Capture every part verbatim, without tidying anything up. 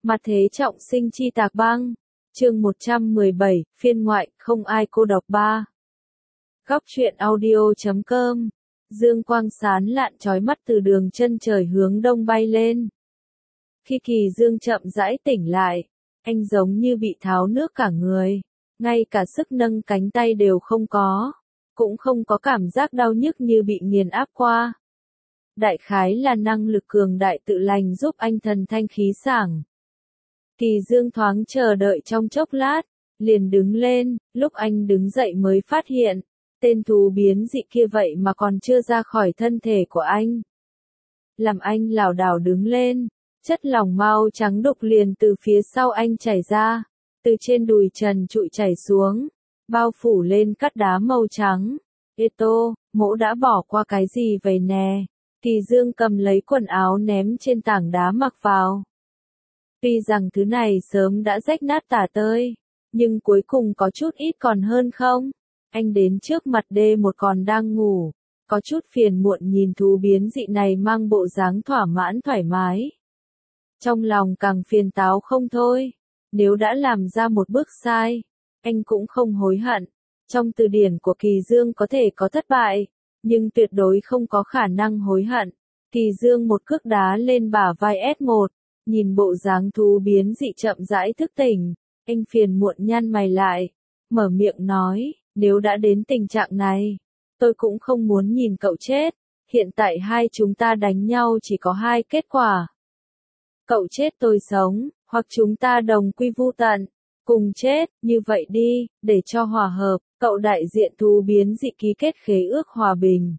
Mặt thế trọng sinh chi tạc băng. Chương một trăm mười bảy, phiên ngoại, không ai cô độc ba. Góc truyện audio chấm com. Dương quang sáng lạn chói mắt từ đường chân trời hướng đông bay lên. Khi Kỳ Dương chậm rãi tỉnh lại, anh giống như bị tháo nước cả người, ngay cả sức nâng cánh tay đều không có, cũng không có cảm giác đau nhức như bị nghiền áp qua. Đại khái là năng lực cường đại tự lành giúp anh thần thanh khí sảng. Kỳ Dương thoáng chờ đợi trong chốc lát, liền đứng lên, lúc anh đứng dậy mới phát hiện, tên thú biến dị kia vậy mà còn chưa ra khỏi thân thể của anh. Làm anh lảo đảo đứng lên, chất lỏng mau trắng đục liền từ phía sau anh chảy ra, từ trên đùi trần trụi chảy xuống, bao phủ lên cát đá màu trắng. Ê tô, mỗ đã bỏ qua cái gì vậy nè? Kỳ Dương cầm lấy quần áo ném trên tảng đá mặc vào. Tuy rằng thứ này sớm đã rách nát tả tơi, nhưng cuối cùng có chút ít còn hơn không? Anh đến trước mặt đê một còn đang ngủ, có chút phiền muộn nhìn thú biến dị này mang bộ dáng thỏa mãn thoải mái. Trong lòng càng phiền táo không thôi, nếu đã làm ra một bước sai, anh cũng không hối hận. Trong từ điển của Kỳ Dương có thể có thất bại, nhưng tuyệt đối không có khả năng hối hận. Kỳ Dương một cước đá lên bả vai S một, nhìn bộ dáng thú biến dị chậm rãi thức tỉnh, anh phiền muộn nhăn mày lại, mở miệng nói, nếu đã đến tình trạng này, tôi cũng không muốn nhìn cậu chết, hiện tại hai chúng ta đánh nhau chỉ có hai kết quả. Cậu chết tôi sống, hoặc chúng ta đồng quy vu tận, cùng chết, như vậy đi, để cho hòa hợp, cậu đại diện thú biến dị ký kết khế ước hòa bình.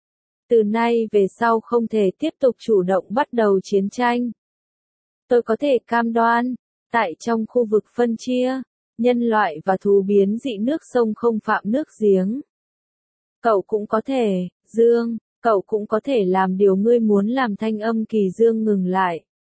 Từ nay về sau không thể tiếp tục chủ động bắt đầu chiến tranh. Tôi có thể cam đoan, tại trong khu vực phân chia, nhân loại và thú biến dị nước sông không phạm nước giếng. Cậu cũng có thể, Dương, cậu cũng có thể làm điều ngươi muốn làm. Thanh âm Kỳ Dương ngừng lại.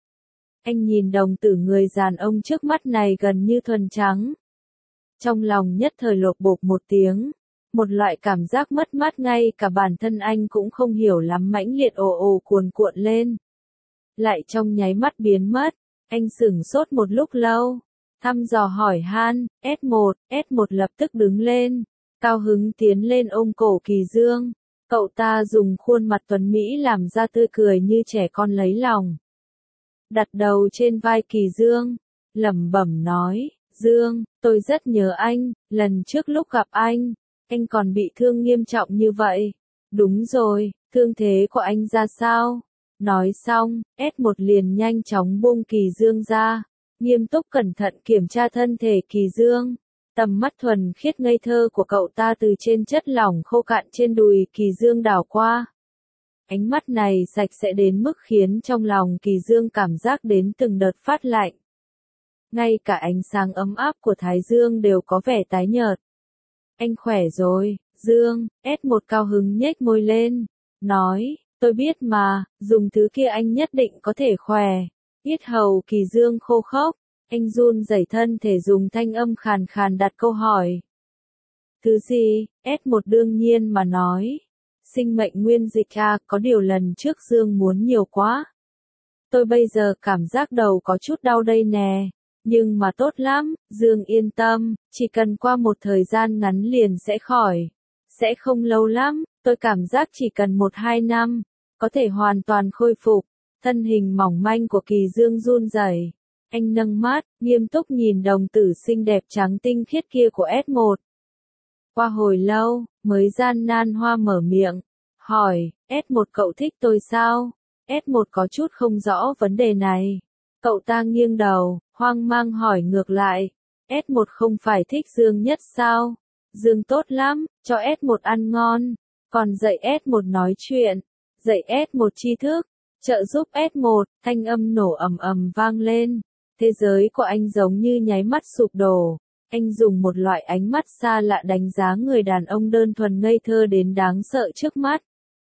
Anh nhìn đồng tử người đàn ông trước mắt này gần như thuần trắng. Trong lòng nhất thời lột bột một tiếng, một loại cảm giác mất mát ngay cả bản thân anh cũng không hiểu lắm mãnh liệt ồ ồ cuồn cuộn lên. Lại trong nháy mắt biến mất, anh sửng sốt một lúc lâu, thăm dò hỏi han, S một, S một lập tức đứng lên, cao hứng tiến lên ôm cổ Kỳ Dương, cậu ta dùng khuôn mặt tuấn Mỹ làm ra tươi cười như trẻ con lấy lòng. Đặt đầu trên vai Kỳ Dương, lẩm bẩm nói, Dương, tôi rất nhớ anh, lần trước lúc gặp anh, anh còn bị thương nghiêm trọng như vậy. Đúng rồi, thương thế của anh ra sao? Nói xong, S một liền nhanh chóng buông Kỳ Dương ra, nghiêm túc cẩn thận kiểm tra thân thể Kỳ Dương. Tầm mắt thuần khiết ngây thơ của cậu ta từ trên chất lỏng khô cạn trên đùi Kỳ Dương đảo qua. Ánh mắt này sạch sẽ đến mức khiến trong lòng Kỳ Dương cảm giác đến từng đợt phát lạnh. Ngay cả ánh sáng ấm áp của Thái Dương đều có vẻ tái nhợt. Anh khỏe rồi, Dương, S một cao hứng nhếch môi lên, nói, tôi biết mà, dùng thứ kia anh nhất định có thể khỏe. Yết hầu Kỳ Dương khô khốc, anh run rẩy thân thể dùng thanh âm khàn khàn đặt câu hỏi. Thứ gì? S một đương nhiên mà nói. Sinh mệnh nguyên dịch à, có điều lần trước Dương muốn nhiều quá. Tôi bây giờ cảm giác đầu có chút đau đây nè. Nhưng mà tốt lắm, Dương yên tâm, chỉ cần qua một thời gian ngắn liền sẽ khỏi. Sẽ không lâu lắm, tôi cảm giác chỉ cần một hai năm, có thể hoàn toàn khôi phục. Thân hình mỏng manh của Kỳ Dương run rẩy. Anh nâng mắt, nghiêm túc nhìn đồng tử xinh đẹp trắng tinh khiết kia của S một. Qua hồi lâu, mới gian nan hoa mở miệng, hỏi, S một cậu thích tôi sao? S một có chút không rõ vấn đề này. Cậu ta nghiêng đầu, hoang mang hỏi ngược lại, S một không phải thích Dương nhất sao? Dương tốt lắm, cho S một ăn ngon, còn dạy S một nói chuyện, dạy S một tri thức, trợ giúp S một, thanh âm nổ ầm ầm vang lên. Thế giới của anh giống như nháy mắt sụp đổ. Anh dùng một loại ánh mắt xa lạ đánh giá người đàn ông đơn thuần ngây thơ đến đáng sợ trước mắt.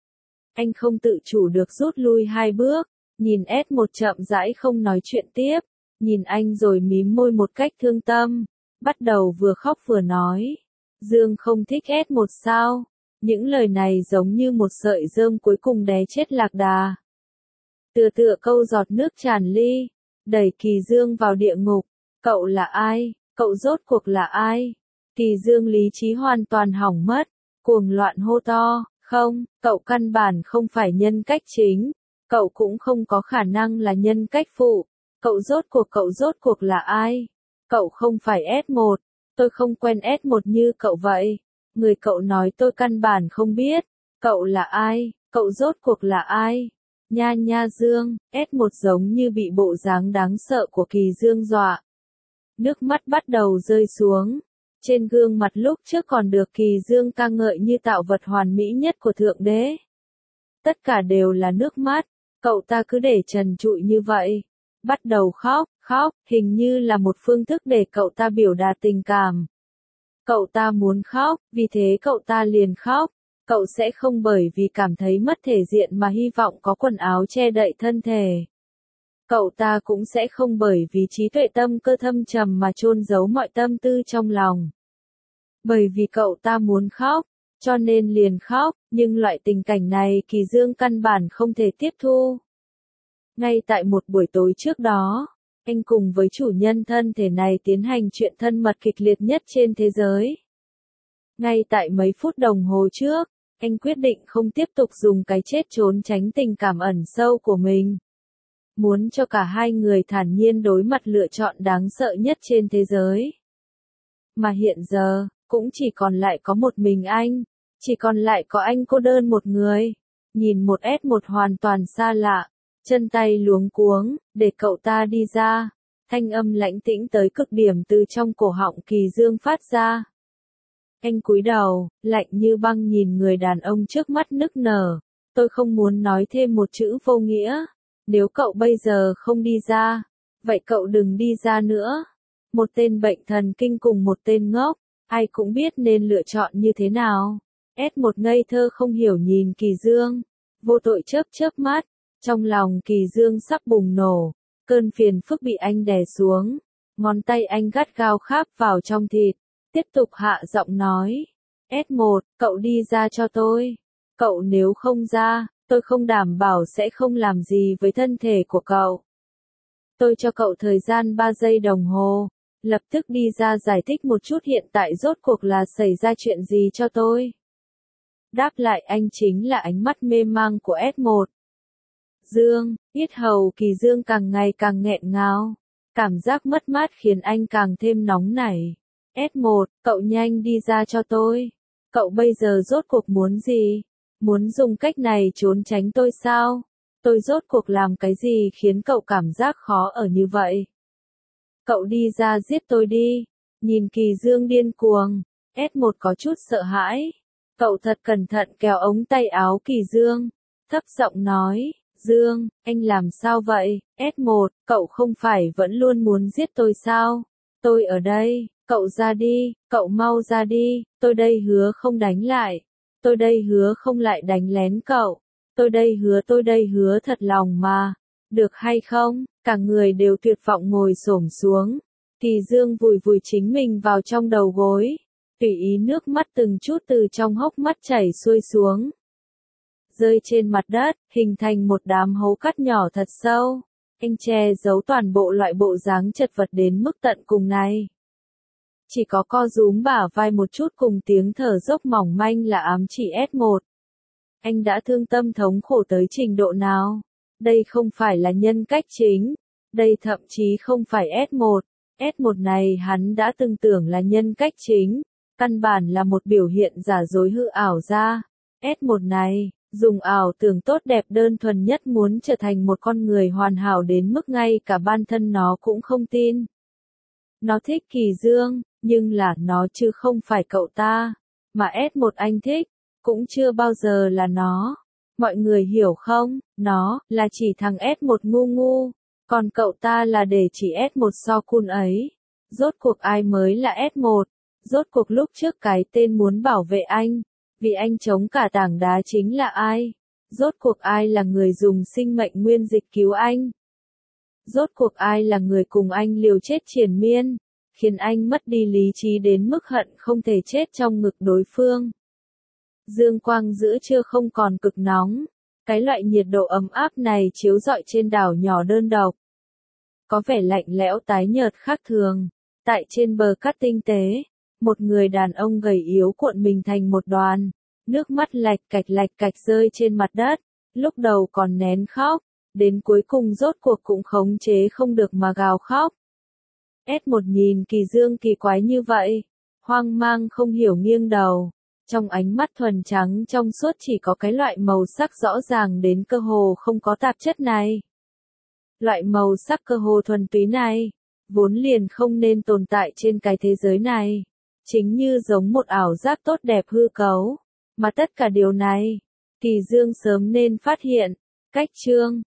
Anh không tự chủ được rút lui hai bước, nhìn S một chậm rãi không nói chuyện tiếp, nhìn anh rồi mím môi một cách thương tâm, bắt đầu vừa khóc vừa nói. Dương không thích S một sao? Những lời này giống như một sợi rơm cuối cùng đè chết lạc đà. Tựa tựa câu giọt nước tràn ly, đẩy Kỳ Dương vào địa ngục. Cậu là ai? Cậu rốt cuộc là ai? Kỳ Dương lý trí hoàn toàn hỏng mất, cuồng loạn hô to, không, cậu căn bản không phải nhân cách chính, cậu cũng không có khả năng là nhân cách phụ, cậu rốt cuộc cậu rốt cuộc là ai? Cậu không phải S một, tôi không quen S một như cậu vậy, người cậu nói tôi căn bản không biết, cậu là ai, cậu rốt cuộc là ai? Nha nha Dương, S một giống như bị bộ dáng đáng sợ của Kỳ Dương dọa. Nước mắt bắt đầu rơi xuống. Trên gương mặt lúc trước còn được Kỳ Dương ca ngợi như tạo vật hoàn mỹ nhất của Thượng Đế. Tất cả đều là nước mắt, cậu ta cứ để trần trụi như vậy. Bắt đầu khóc, khóc, hình như là một phương thức để cậu ta biểu đạt tình cảm. Cậu ta muốn khóc, vì thế cậu ta liền khóc. Cậu sẽ không bởi vì cảm thấy mất thể diện mà hy vọng có quần áo che đậy thân thể. Cậu ta cũng sẽ không bởi vì trí tuệ tâm cơ thâm trầm mà chôn giấu mọi tâm tư trong lòng. Bởi vì cậu ta muốn khóc, cho nên liền khóc, nhưng loại tình cảnh này Kỳ Dương căn bản không thể tiếp thu. Ngay tại một buổi tối trước đó, anh cùng với chủ nhân thân thể này tiến hành chuyện thân mật kịch liệt nhất trên thế giới. Ngay tại mấy phút đồng hồ trước, anh quyết định không tiếp tục dùng cái chết trốn tránh tình cảm ẩn sâu của mình. Muốn cho cả hai người thản nhiên đối mặt lựa chọn đáng sợ nhất trên thế giới. Mà hiện giờ, cũng chỉ còn lại có một mình anh, chỉ còn lại có anh cô đơn một người. Nhìn một S một hoàn toàn xa lạ, chân tay luống cuống, để cậu ta đi ra. Thanh âm lãnh tĩnh tới cực điểm từ trong cổ họng Kỳ Dương phát ra. Anh cúi đầu, lạnh như băng nhìn người đàn ông trước mắt nức nở. Tôi không muốn nói thêm một chữ vô nghĩa. Nếu cậu bây giờ không đi ra, vậy cậu đừng đi ra nữa. Một tên bệnh thần kinh cùng một tên ngốc, ai cũng biết nên lựa chọn như thế nào. S một ngây thơ không hiểu nhìn Kỳ Dương, vô tội chớp chớp mắt, trong lòng Kỳ Dương sắp bùng nổ, cơn phiền phức bị anh đè xuống, ngón tay anh gắt gao kháp vào trong thịt, tiếp tục hạ giọng nói. S một, cậu đi ra cho tôi. Cậu nếu không ra, tôi không đảm bảo sẽ không làm gì với thân thể của cậu. Tôi cho cậu thời gian ba giây đồng hồ, lập tức đi ra giải thích một chút hiện tại rốt cuộc là xảy ra chuyện gì cho tôi. Đáp lại anh chính là ánh mắt mê mang của S một. Dương, yết hầu Kỳ Dương càng ngày càng nghẹn ngào, cảm giác mất mát khiến anh càng thêm nóng nảy. S một, cậu nhanh đi ra cho tôi. Cậu bây giờ rốt cuộc muốn gì? Muốn dùng cách này trốn tránh tôi sao? Tôi rốt cuộc làm cái gì khiến cậu cảm giác khó ở như vậy? Cậu đi ra giết tôi đi. Nhìn Kỳ Dương điên cuồng, S một có chút sợ hãi. Cậu thật cẩn thận kéo ống tay áo Kỳ Dương, thấp giọng nói, Dương, anh làm sao vậy? S một, cậu không phải vẫn luôn muốn giết tôi sao? Tôi ở đây, cậu ra đi, cậu mau ra đi, tôi đây hứa không đánh lại. Tôi đây hứa không lại đánh lén cậu. Tôi đây hứa tôi đây hứa thật lòng mà. Được hay không? Cả người đều tuyệt vọng ngồi xổm xuống. Kỳ Dương vùi vùi chính mình vào trong đầu gối. Tùy ý nước mắt từng chút từ trong hốc mắt chảy xuôi xuống. Rơi trên mặt đất, hình thành một đám hố cát nhỏ thật sâu. Anh che giấu toàn bộ loại bộ dáng chật vật đến mức tận cùng này. Chỉ có co rúm bả vai một chút cùng tiếng thở dốc mỏng manh là ám chỉ S một. Anh đã thương tâm thống khổ tới trình độ nào? Đây không phải là nhân cách chính. Đây thậm chí không phải S một. S một này hắn đã từng tưởng là nhân cách chính. Căn bản là một biểu hiện giả dối hư ảo ra. S một này, dùng ảo tưởng tốt đẹp đơn thuần nhất muốn trở thành một con người hoàn hảo đến mức ngay cả bản thân nó cũng không tin. Nó thích Kỳ Dương, nhưng là nó chứ không phải cậu ta. Mà S một anh thích, cũng chưa bao giờ là nó. Mọi người hiểu không? Nó, là chỉ thằng S một ngu ngu. Còn cậu ta là để chỉ S một so cool ấy. Rốt cuộc ai mới là S một? Rốt cuộc lúc trước cái tên muốn bảo vệ anh. Vì anh chống cả tảng đá chính là ai? Rốt cuộc ai là người dùng sinh mệnh nguyên dịch cứu anh? Rốt cuộc ai là người cùng anh liều chết triền miên, khiến anh mất đi lý trí đến mức hận không thể chết trong ngực đối phương. Dương quang giữa trưa không còn cực nóng, cái loại nhiệt độ ấm áp này chiếu rọi trên đảo nhỏ đơn độc. có vẻ lạnh lẽo tái nhợt khác thường. Tại trên bờ cát tinh tế, một người đàn ông gầy yếu cuộn mình thành một đoàn, nước mắt lạch cạch lạch cạch rơi trên mặt đất, lúc đầu còn nén khóc, đến cuối cùng rốt cuộc cũng khống chế không được mà gào khóc. ét một nhìn Kỳ Dương kỳ quái như vậy, hoang mang không hiểu nghiêng đầu, trong ánh mắt thuần trắng trong suốt chỉ có cái loại màu sắc rõ ràng đến cơ hồ không có tạp chất này. Loại màu sắc cơ hồ thuần túy này, vốn liền không nên tồn tại trên cái thế giới này, chính như giống một ảo giác tốt đẹp hư cấu, mà tất cả điều này, Kỳ Dương sớm nên phát hiện. Cách chương